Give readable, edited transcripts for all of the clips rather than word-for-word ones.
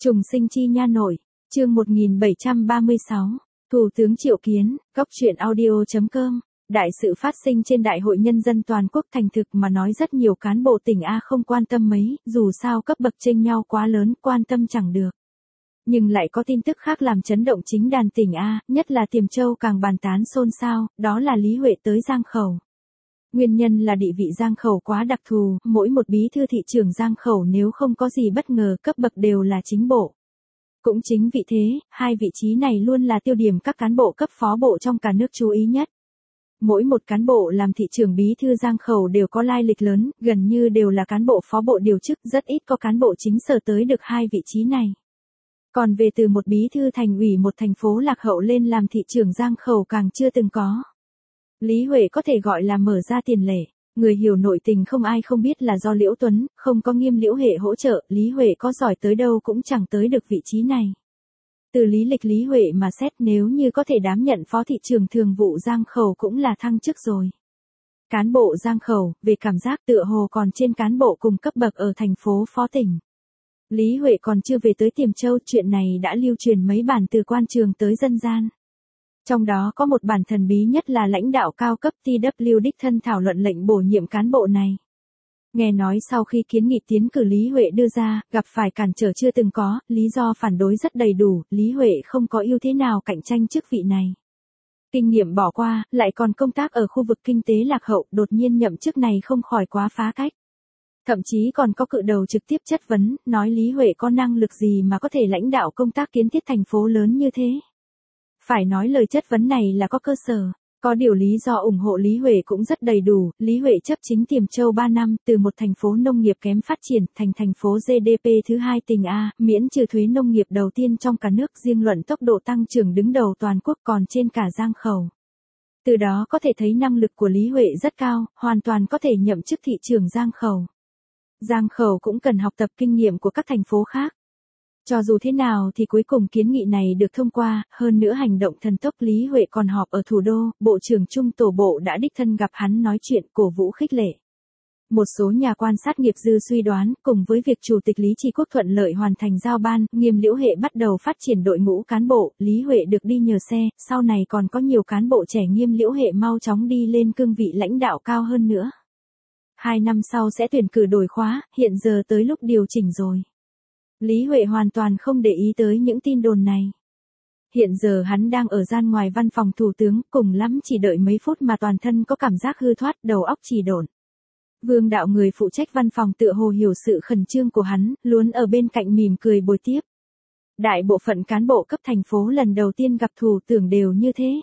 Trùng sinh chi nha nội, chương 1736, Thủ tướng triệu kiến, góc truyện audio.com. Đại sự phát sinh trên Đại hội Nhân dân toàn quốc, thành thực mà nói rất nhiều cán bộ tỉnh A không quan tâm mấy, dù sao cấp bậc chênh nhau quá lớn, quan tâm chẳng được. Nhưng lại có tin tức khác làm chấn động chính đàn tỉnh A, nhất là Tiềm Châu càng bàn tán xôn xao, đó là Lý Huệ tới Giang Khẩu. Nguyên nhân là địa vị Giang Khẩu quá đặc thù, mỗi một bí thư thị trưởng Giang Khẩu nếu không có gì bất ngờ cấp bậc đều là chính bộ. Cũng chính vì thế, hai vị trí này luôn là tiêu điểm các cán bộ cấp phó bộ trong cả nước chú ý nhất. Mỗi một cán bộ làm thị trưởng bí thư Giang Khẩu đều có lai lịch lớn, gần như đều là cán bộ phó bộ điều chức, rất ít có cán bộ chính sở tới được hai vị trí này. Còn về từ một bí thư thành ủy một thành phố lạc hậu lên làm thị trưởng Giang Khẩu càng chưa từng có. Lý Huệ có thể gọi là mở ra tiền lệ, người hiểu nội tình không ai không biết là do Liễu Tuấn, không có Nghiêm Liễu Hệ hỗ trợ, Lý Huệ có giỏi tới đâu cũng chẳng tới được vị trí này. Từ lý lịch Lý Huệ mà xét, nếu như có thể đảm nhận phó thị trưởng thường vụ Giang Khẩu cũng là thăng chức rồi. Cán bộ Giang Khẩu, về cảm giác tựa hồ còn trên cán bộ cùng cấp bậc ở thành phố phó tỉnh. Lý Huệ còn chưa về tới Tiềm Châu, chuyện này đã lưu truyền mấy bản từ quan trường tới dân gian. Trong đó có một bản thần bí nhất là lãnh đạo cao cấp TW đích thân thảo luận lệnh bổ nhiệm cán bộ này. Nghe nói sau khi kiến nghị tiến cử Lý Huệ đưa ra, gặp phải cản trở chưa từng có, lý do phản đối rất đầy đủ, Lý Huệ không có ưu thế nào cạnh tranh chức vị này. Kinh nghiệm bỏ qua, lại còn công tác ở khu vực kinh tế lạc hậu, đột nhiên nhậm chức này không khỏi quá phá cách. Thậm chí còn có cự đầu trực tiếp chất vấn, nói Lý Huệ có năng lực gì mà có thể lãnh đạo công tác kiến thiết thành phố lớn như thế. Phải nói lời chất vấn này là có cơ sở, có điều lý do ủng hộ Lý Huệ cũng rất đầy đủ. Lý Huệ chấp chính Tiềm Châu 3 năm, từ một thành phố nông nghiệp kém phát triển thành thành phố GDP thứ hai tỉnh A, miễn trừ thuế nông nghiệp đầu tiên trong cả nước, riêng luận tốc độ tăng trưởng đứng đầu toàn quốc còn trên cả Giang Khẩu. Từ đó có thể thấy năng lực của Lý Huệ rất cao, hoàn toàn có thể nhậm chức thị trưởng Giang Khẩu. Giang Khẩu cũng cần học tập kinh nghiệm của các thành phố khác. Cho dù thế nào thì cuối cùng kiến nghị này được thông qua, hơn nữa hành động thần tốc. Lý Huệ còn họp ở thủ đô, Bộ trưởng Trung tổ bộ đã đích thân gặp hắn nói chuyện cổ vũ khích lệ. Một số nhà quan sát nghiệp dư suy đoán, cùng với việc Chủ tịch Lý Tri Quốc thuận lợi hoàn thành giao ban, Nghiêm Liễu Hệ bắt đầu phát triển đội ngũ cán bộ, Lý Huệ được đi nhờ xe, sau này còn có nhiều cán bộ trẻ Nghiêm Liễu Hệ mau chóng đi lên cương vị lãnh đạo cao hơn nữa. 2 năm sau sẽ tuyển cử đổi khóa, hiện giờ tới lúc điều chỉnh rồi. Lý Huệ hoàn toàn không để ý tới những tin đồn này. Hiện giờ hắn đang ở gian ngoài văn phòng thủ tướng, cùng lắm chỉ đợi mấy phút mà toàn thân có cảm giác hư thoát, đầu óc trì độn. Vương Đạo, người phụ trách văn phòng, tựa hồ hiểu sự khẩn trương của hắn, luôn ở bên cạnh mỉm cười bồi tiếp. Đại bộ phận cán bộ cấp thành phố lần đầu tiên gặp thủ tướng đều như thế.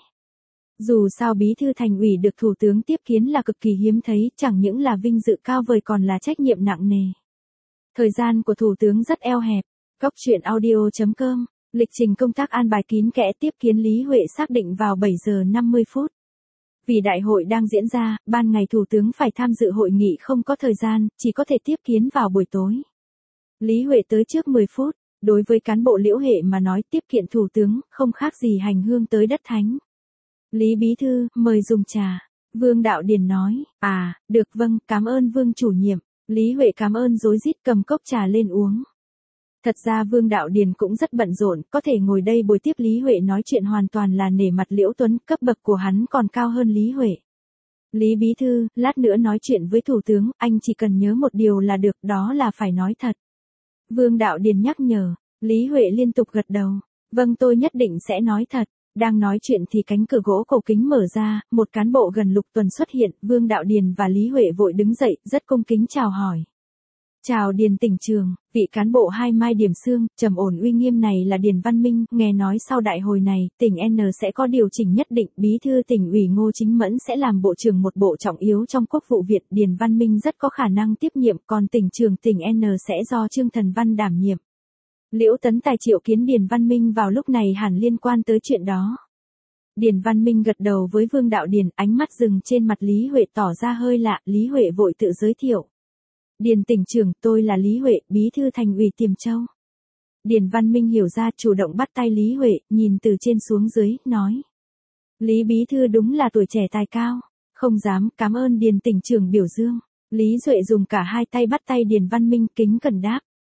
Dù sao bí thư thành ủy được thủ tướng tiếp kiến là cực kỳ hiếm thấy, chẳng những là vinh dự cao vời còn là trách nhiệm nặng nề. Thời gian của thủ tướng rất eo hẹp. Góc truyện audio.com, lịch trình công tác an bài kín kẽ. Tiếp kiến Lý Huệ xác định vào 7 giờ 50 phút. Vì đại hội đang diễn ra, ban ngày thủ tướng phải tham dự hội nghị không có thời gian, chỉ có thể tiếp kiến vào buổi tối. Lý Huệ tới trước 10 phút, đối với cán bộ Liễu Hệ mà nói tiếp kiện thủ tướng, không khác gì hành hương tới đất thánh. Lý bí thư, mời dùng trà. Vương Đạo Điền nói, được vâng, cảm ơn Vương chủ nhiệm. Lý Huệ cảm ơn rối rít cầm cốc trà lên uống. Thật ra Vương Đạo Điền cũng rất bận rộn, có thể ngồi đây bồi tiếp Lý Huệ nói chuyện hoàn toàn là nể mặt Liễu Tuấn, cấp bậc của hắn còn cao hơn Lý Huệ. Lý bí thư, lát nữa nói chuyện với thủ tướng, anh chỉ cần nhớ một điều là được, đó là phải nói thật. Vương Đạo Điền nhắc nhở, Lý Huệ liên tục gật đầu. Vâng, tôi nhất định sẽ nói thật. Đang nói chuyện thì cánh cửa gỗ cổ kính mở ra, một cán bộ gần Lục Tuần xuất hiện, Vương Đạo Điền và Lý Huệ vội đứng dậy, rất cung kính chào hỏi. Chào Điền tỉnh trường, vị cán bộ hai mai điểm xương, trầm ổn uy nghiêm này là Điền Văn Minh, nghe nói sau đại hội này, tỉnh N sẽ có điều chỉnh nhất định, bí thư tỉnh ủy Ngô Chính Mẫn sẽ làm bộ trưởng một bộ trọng yếu trong Quốc vụ Việt, Điền Văn Minh rất có khả năng tiếp nhiệm, còn tỉnh trưởng tỉnh N sẽ do Trương Thần Văn đảm nhiệm. Liễu Tấn Tài triệu kiến Điền Văn Minh vào lúc này hẳn liên quan tới chuyện đó. Điền Văn Minh gật đầu với Vương Đạo Điền, ánh mắt dừng trên mặt Lý Huệ tỏ ra hơi lạ, Lý Huệ vội tự giới thiệu. Điền tỉnh trưởng, tôi là Lý Huệ, bí thư thành ủy Tiềm Châu. Điền Văn Minh hiểu ra, chủ động bắt tay Lý Huệ, nhìn từ trên xuống dưới, nói. Lý bí thư đúng là tuổi trẻ tài cao, không dám, cảm ơn Điền tỉnh trưởng biểu dương. Lý Huệ dùng cả hai tay bắt tay Điền Văn Minh, kính cẩn đáp.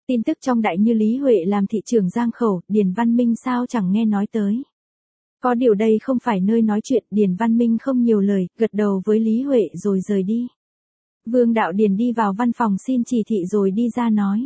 tin tức trong đại như Lý Huệ làm thị trưởng Giang Khẩu, Điền Văn Minh sao chẳng nghe nói tới. Có điều đây không phải nơi nói chuyện, Điền Văn Minh không nhiều lời, gật đầu với Lý Huệ rồi rời đi. Vương Đạo Điền đi vào văn phòng xin chỉ thị rồi đi ra nói.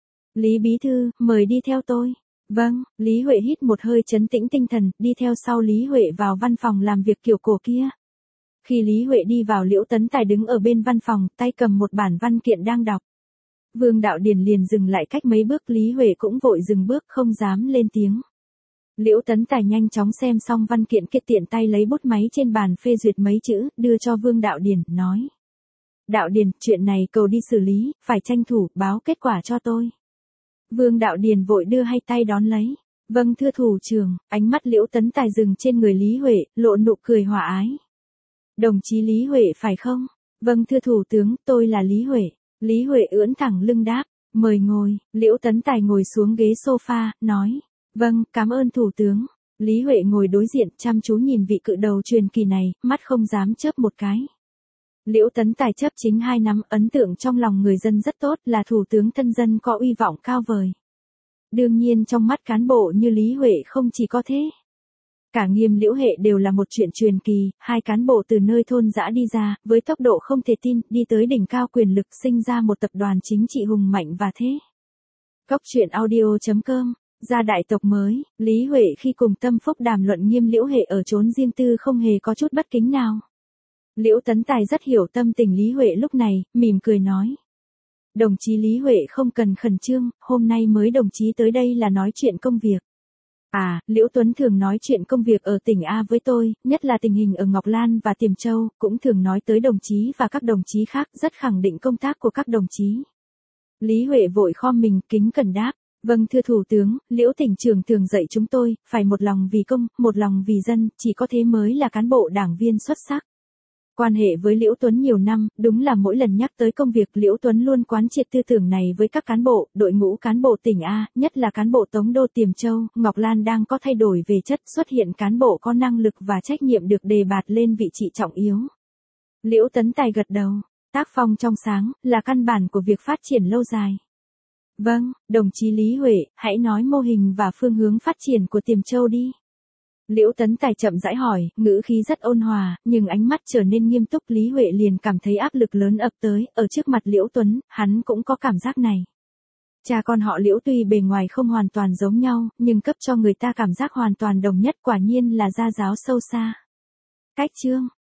Lý Bí Thư, mời đi theo tôi. Vâng, Lý Huệ hít một hơi trấn tĩnh tinh thần, đi theo sau Lý Huệ vào văn phòng làm việc kiểu cổ kia. Khi Lý Huệ đi vào Liễu Tấn Tài đứng ở bên văn phòng, tay cầm một bản văn kiện đang đọc. Vương Đạo Điền liền dừng lại cách mấy bước, Lý Huệ cũng vội dừng bước không dám lên tiếng. Liễu Tấn Tài nhanh chóng xem xong văn kiện kia tiện tay lấy bút máy trên bàn phê duyệt mấy chữ, đưa cho Vương Đạo Điền, nói. Đạo Điền, chuyện này cầu đi xử lý, phải tranh thủ, báo kết quả cho tôi. Vương Đạo Điền vội đưa hai tay đón lấy. Vâng thưa thủ trưởng, ánh mắt Liễu Tấn Tài dừng trên người Lý Huệ, lộ nụ cười hòa ái. Đồng chí Lý Huệ phải không? Vâng thưa thủ tướng, tôi là Lý Huệ. Lý Huệ ưỡn thẳng lưng đáp, mời ngồi. Liễu Tấn Tài ngồi xuống ghế sofa, nói. Vâng, cảm ơn thủ tướng. Lý Huệ ngồi đối diện chăm chú nhìn vị cự đầu truyền kỳ này, mắt không dám chớp một cái. Liễu Tấn Tài chấp chính 2 năm, ấn tượng trong lòng người dân rất tốt, là thủ tướng thân dân có uy vọng cao vời. Đương nhiên trong mắt cán bộ như Lý Huệ không chỉ có thế. Cả Nghiêm Liễu Hệ đều là một chuyện truyền kỳ, 2 cán bộ từ nơi thôn dã đi ra, với tốc độ không thể tin, đi tới đỉnh cao quyền lực, sinh ra một tập đoàn chính trị hùng mạnh và thế. Cốc truyện audio.com, gia đại tộc mới, Lý Huệ khi cùng Tâm Phúc đàm luận Nghiêm Liễu Hệ ở chốn riêng tư không hề có chút bất kính nào. Liễu Tấn Tài rất hiểu tâm tình Lý Huệ lúc này, mỉm cười nói. Đồng chí Lý Huệ không cần khẩn trương, hôm nay mới đồng chí tới đây là nói chuyện công việc. À, Liễu Tuấn thường nói chuyện công việc ở tỉnh A với tôi, nhất là tình hình ở Ngọc Lan và Tiềm Châu, cũng thường nói tới đồng chí và các đồng chí khác, rất khẳng định công tác của các đồng chí. Lý Huệ vội khom mình, kính cẩn đáp. Vâng thưa thủ tướng, Liễu tỉnh trưởng thường dạy chúng tôi, phải một lòng vì công, một lòng vì dân, chỉ có thế mới là cán bộ đảng viên xuất sắc. Quan hệ với Liễu Tuấn nhiều năm, đúng là mỗi lần nhắc tới công việc Liễu Tuấn luôn quán triệt tư tưởng này với các cán bộ, đội ngũ cán bộ tỉnh A, nhất là cán bộ Tống Đô Tiềm Châu, Ngọc Lan đang có thay đổi về chất, xuất hiện cán bộ có năng lực và trách nhiệm được đề bạt lên vị trí trọng yếu. Liễu Tấn Tài gật đầu, tác phong trong sáng, là căn bản của việc phát triển lâu dài. Vâng, đồng chí Lý Huệ, hãy nói mô hình và phương hướng phát triển của Tiềm Châu đi. Liễu Tấn Tài chậm rãi hỏi, ngữ khí rất ôn hòa, nhưng ánh mắt trở nên nghiêm túc. Lý Huệ liền cảm thấy áp lực lớn ập tới, ở trước mặt Liễu Tuấn, hắn cũng có cảm giác này. Cha con họ Liễu tuy bề ngoài không hoàn toàn giống nhau, nhưng cấp cho người ta cảm giác hoàn toàn đồng nhất, quả nhiên là gia giáo sâu xa. Cách chương